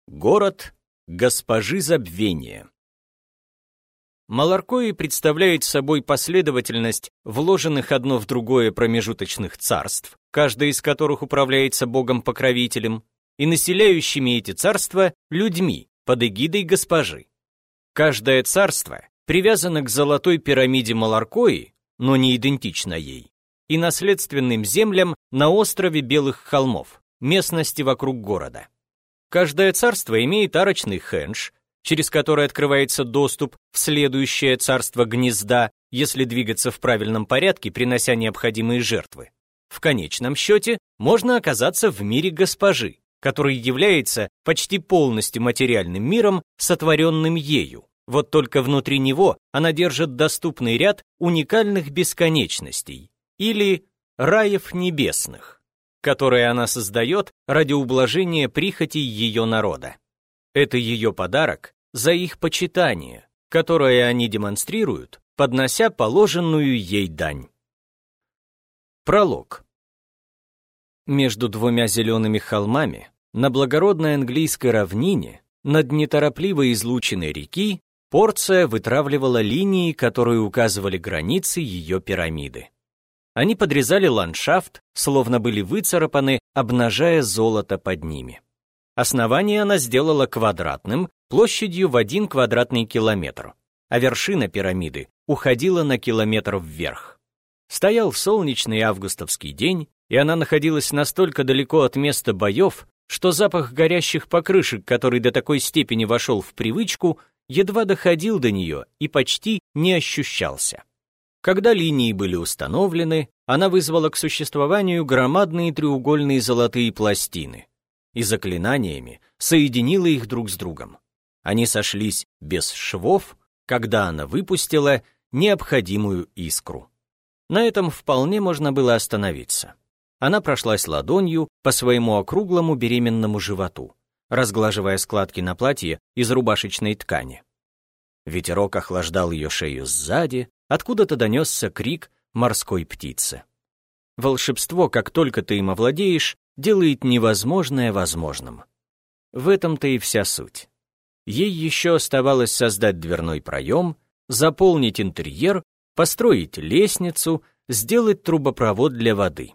Город госпожи забвения. Маларкои представляет собой последовательность вложенных одно в другое промежуточных царств, каждое из которых управляется богом-покровителем, и населяющими эти царства людьми под эгидой госпожи. Каждое царство привязано к золотой пирамиде Маларкои, но не идентично ей, и наследственным землям на острове Белых холмов, местности вокруг города. Каждое царство имеет арочный хендж, через который открывается доступ в следующее царство гнезда, если двигаться в правильном порядке, принося необходимые жертвы. В конечном счете можно оказаться в мире госпожи, который является почти полностью материальным миром, сотворенным ею. Вот только внутри него она держит доступный ряд уникальных бесконечностей, или раев небесных, которые она создает ради ублажения прихотей ее народа. Это ее подарок за их почитание, которое они демонстрируют, поднося положенную ей дань. Пролог. Между двумя зелеными холмами, на благородной английской равнине, над неторопливо излученной реки, Порция вытравливала линии, которые указывали границы ее пирамиды. Они подрезали ландшафт, словно были выцарапаны, обнажая золото под ними. Основание она сделала квадратным, площадью в 1 квадратный километр, а вершина пирамиды уходила на километр вверх. Стоял солнечный августовский день, и она находилась настолько далеко от места боев, что запах горящих покрышек, который до такой степени вошел в привычку, едва доходил до нее и почти не ощущался. Когда линии были установлены, она вызвала к существованию громадные треугольные золотые пластины и заклинаниями соединила их друг с другом. Они сошлись без швов, когда она выпустила необходимую искру. На этом вполне можно было остановиться. Она прошлась ладонью по своему округлому беременному животу, разглаживая складки на платье из рубашечной ткани. Ветерок охлаждал ее шею сзади, откуда-то донесся крик морской птицы. Волшебство, как только ты им овладеешь, делает невозможное возможным. В этом-то и вся суть. Ей еще оставалось создать дверной проем, заполнить интерьер, построить лестницу, сделать трубопровод для воды.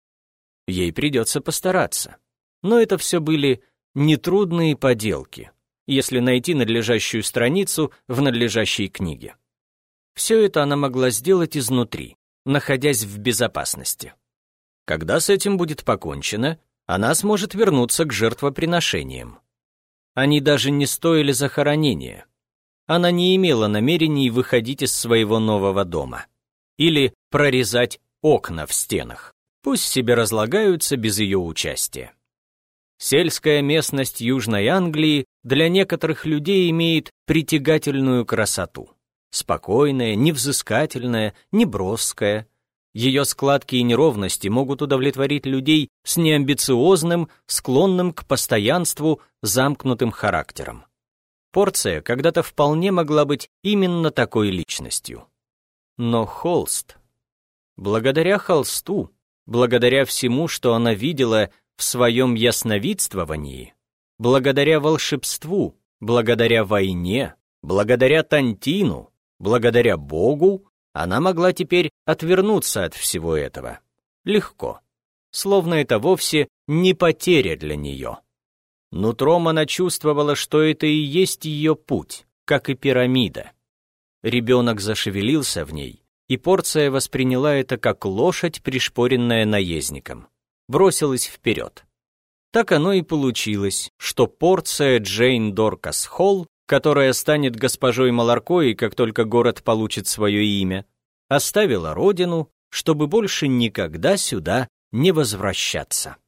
Ей придется постараться. Но это все были нетрудные поделки, если найти надлежащую страницу в надлежащей книге. Все это она могла сделать изнутри, находясь в безопасности. Когда с этим будет покончено, она сможет вернуться к жертвоприношениям. Они даже не стоили захоронения. Она не имела намерений выходить из своего нового дома или прорезать окна в стенах. Пусть себе разлагаются без ее участия. Сельская местность Южной Англии для некоторых людей имеет притягательную красоту. Спокойная, невзыскательная, неброская. Ее складки и неровности могут удовлетворить людей с неамбициозным, склонным к постоянству, замкнутым характером. Порция когда-то вполне могла быть именно такой личностью. Но холст. Благодаря холсту, благодаря всему, что она видела в своем ясновидствовании, благодаря волшебству, благодаря войне, благодаря Тантину, благодаря Богу, она могла теперь отвернуться от всего этого. Легко. Словно это вовсе не потеря для нее. Нутром она чувствовала, что это и есть ее путь, как и пирамида. Ребенок зашевелился в ней, и Порция восприняла это как лошадь, пришпоренная наездником. Бросилась вперед. Так оно и получилось, что Порция Джейн Доркас Холл, которая станет госпожой Маларкои, как только город получит свое имя, оставила родину, чтобы больше никогда сюда не возвращаться.